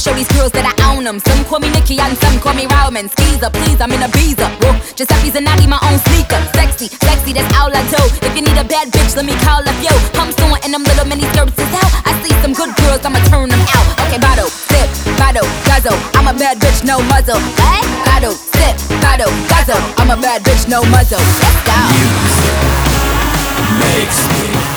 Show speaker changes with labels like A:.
A: show these girls that I own them. Some call me Nicki and some call me Rowman. Skeezer, please, I'm in a Beezer. Whoa, Giuseppe's and Nagi, my own sneaker. Sexy, sexy, that's all I do. If you need a bad bitch, let me call up yo. I'm soon and them little mini skirts is out. I see some good girls, I'ma turn them out. Okay, bottle, sip, bottle, guzzle. I'm a bad bitch, no muzzle. What? Bottle, sip, bottle, guzzle. I'm a bad bitch, no muzzle. Let's go.
B: Music makes me